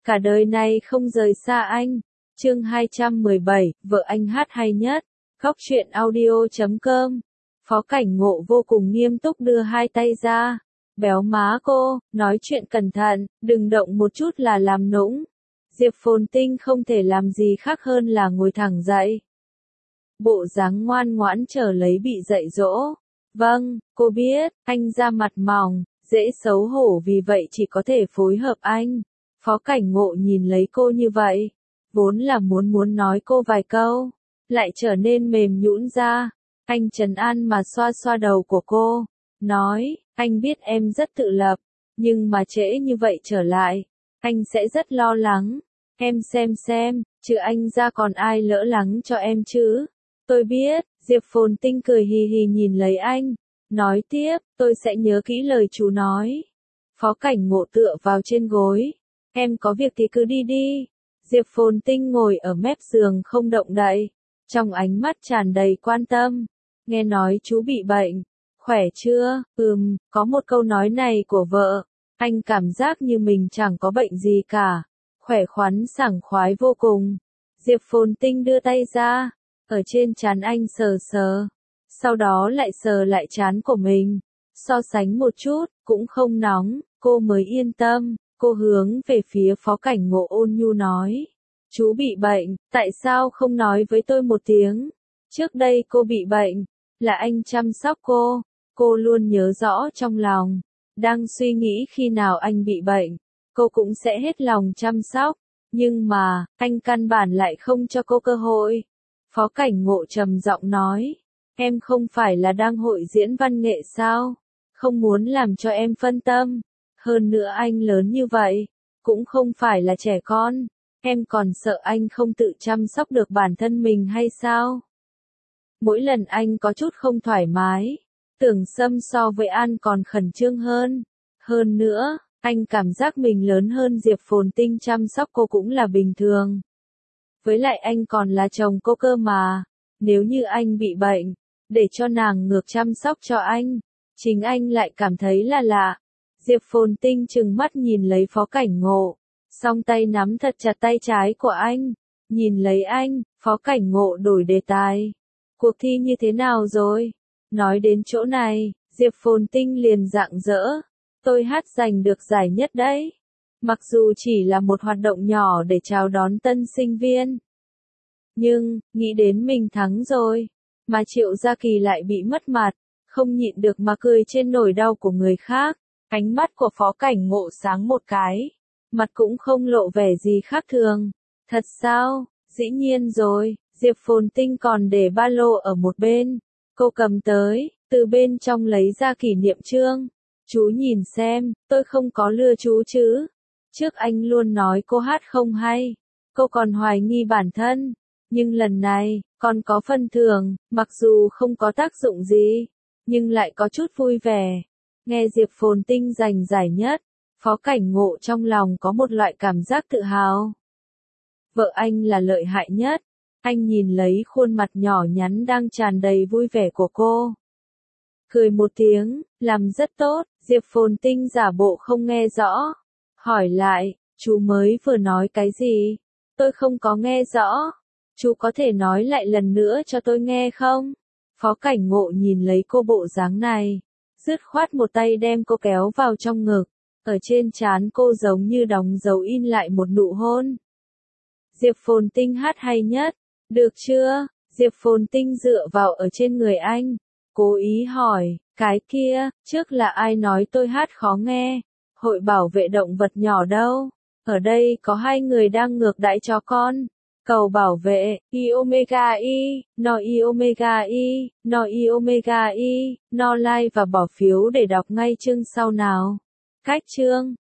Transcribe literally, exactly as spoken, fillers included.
cả đời này không rời xa anh. Chương hai trăm mười bảy, vợ anh hát hay nhất. Góc truyện audio chấm com. Phó Cảnh Ngộ vô cùng nghiêm túc đưa hai tay ra. Béo má cô, nói chuyện cẩn thận, đừng động một chút là làm nũng. Diệp Phồn Tinh không thể làm gì khác hơn là ngồi thẳng dậy. Bộ dáng ngoan ngoãn chờ lấy bị dạy dỗ. Vâng, cô biết, anh ra mặt mỏng, dễ xấu hổ vì vậy chỉ có thể phối hợp anh. Phó Cảnh Ngộ nhìn lấy cô như vậy, vốn là muốn muốn nói cô vài câu, lại trở nên mềm nhũn ra. Anh trấn an mà xoa xoa đầu của cô, nói, anh biết em rất tự lập, nhưng mà trễ như vậy trở lại, anh sẽ rất lo lắng. Em xem xem, trừ anh ra còn ai lỡ lắng cho em chứ? Tôi biết, Diệp Phồn Tinh cười hì hì nhìn lấy anh, nói tiếp, tôi sẽ nhớ kỹ lời chú nói. Phó Cảnh Ngộ tựa vào trên gối, em có việc thì cứ đi đi. Diệp Phồn Tinh ngồi ở mép giường không động đậy, trong ánh mắt tràn đầy quan tâm. Nghe nói chú bị bệnh, khỏe chưa? Ừm, có một câu nói này của vợ, anh cảm giác như mình chẳng có bệnh gì cả, khỏe khoắn sảng khoái vô cùng. Diệp Phồn Tinh đưa tay ra, ở trên trán anh sờ sờ, sau đó lại sờ lại trán của mình, so sánh một chút, cũng không nóng, cô mới yên tâm. Cô hướng về phía Phó Cảnh Ngộ ôn nhu nói, chú bị bệnh, tại sao không nói với tôi một tiếng? Trước đây cô bị bệnh, là anh chăm sóc cô, cô luôn nhớ rõ trong lòng, đang suy nghĩ khi nào anh bị bệnh, cô cũng sẽ hết lòng chăm sóc, nhưng mà, anh căn bản lại không cho cô cơ hội. Phó Cảnh Ngộ trầm giọng nói, em không phải là đang hội diễn văn nghệ sao? Không muốn làm cho em phân tâm. Hơn nữa anh lớn như vậy, cũng không phải là trẻ con, em còn sợ anh không tự chăm sóc được bản thân mình hay sao? Mỗi lần anh có chút không thoải mái, Tưởng Sâm so với An còn khẩn trương hơn. Hơn nữa, anh cảm giác mình lớn hơn Diệp Phồn Tinh chăm sóc cô cũng là bình thường. Với lại anh còn là chồng cô cơ mà, nếu như anh bị bệnh, để cho nàng ngược chăm sóc cho anh, chính anh lại cảm thấy là lạ. Diệp Phồn Tinh trừng mắt nhìn lấy Phó Cảnh Ngộ, song tay nắm thật chặt tay trái của anh, nhìn lấy anh. Phó Cảnh Ngộ đổi đề tài. Cuộc thi như thế nào rồi? Nói đến chỗ này, Diệp Phồn Tinh liền rạng rỡ. Tôi hát giành được giải nhất đấy. Mặc dù chỉ là một hoạt động nhỏ để chào đón tân sinh viên. Nhưng, nghĩ đến mình thắng rồi, mà Triệu Gia Kỳ lại bị mất mặt, không nhịn được mà cười trên nỗi đau của người khác. Ánh mắt của Phó Cảnh Ngộ sáng một cái, mặt cũng không lộ vẻ gì khác thường. Thật sao? Dĩ nhiên rồi. Diệp Phồn Tinh còn để ba lô ở một bên. Cô cầm tới, từ bên trong lấy ra kỷ niệm chương. Chú nhìn xem, tôi không có lừa chú chứ. Trước anh luôn nói cô hát không hay. Cô còn hoài nghi bản thân. Nhưng lần này, còn có phần thưởng, mặc dù không có tác dụng gì, nhưng lại có chút vui vẻ. Nghe Diệp Phồn Tinh giành giải nhất, Phó Cảnh Ngộ trong lòng có một loại cảm giác tự hào. Vợ anh là lợi hại nhất. Anh nhìn lấy khuôn mặt nhỏ nhắn đang tràn đầy vui vẻ của cô. Cười một tiếng, làm rất tốt. Diệp Phồn Tinh giả bộ không nghe rõ. Hỏi lại, chú mới vừa nói cái gì? Tôi không có nghe rõ. Chú có thể nói lại lần nữa cho tôi nghe không? Phó Cảnh Ngộ nhìn lấy cô bộ dáng này, dứt khoát một tay đem cô kéo vào trong ngực, ở trên trán cô giống như đóng dấu in lại một nụ hôn. Diệp Phồn Tinh hát hay nhất, được chưa? Diệp Phồn Tinh dựa vào ở trên người anh, cố ý hỏi, cái kia, trước là ai nói tôi hát khó nghe? Hội bảo vệ động vật nhỏ đâu? Ở đây có hai người đang ngược đãi chó con. Cầu bảo vệ, I Omega I, no I Omega I, no I Omega I, no like và bỏ phiếu để đọc ngay chương sau nào. Cách chương.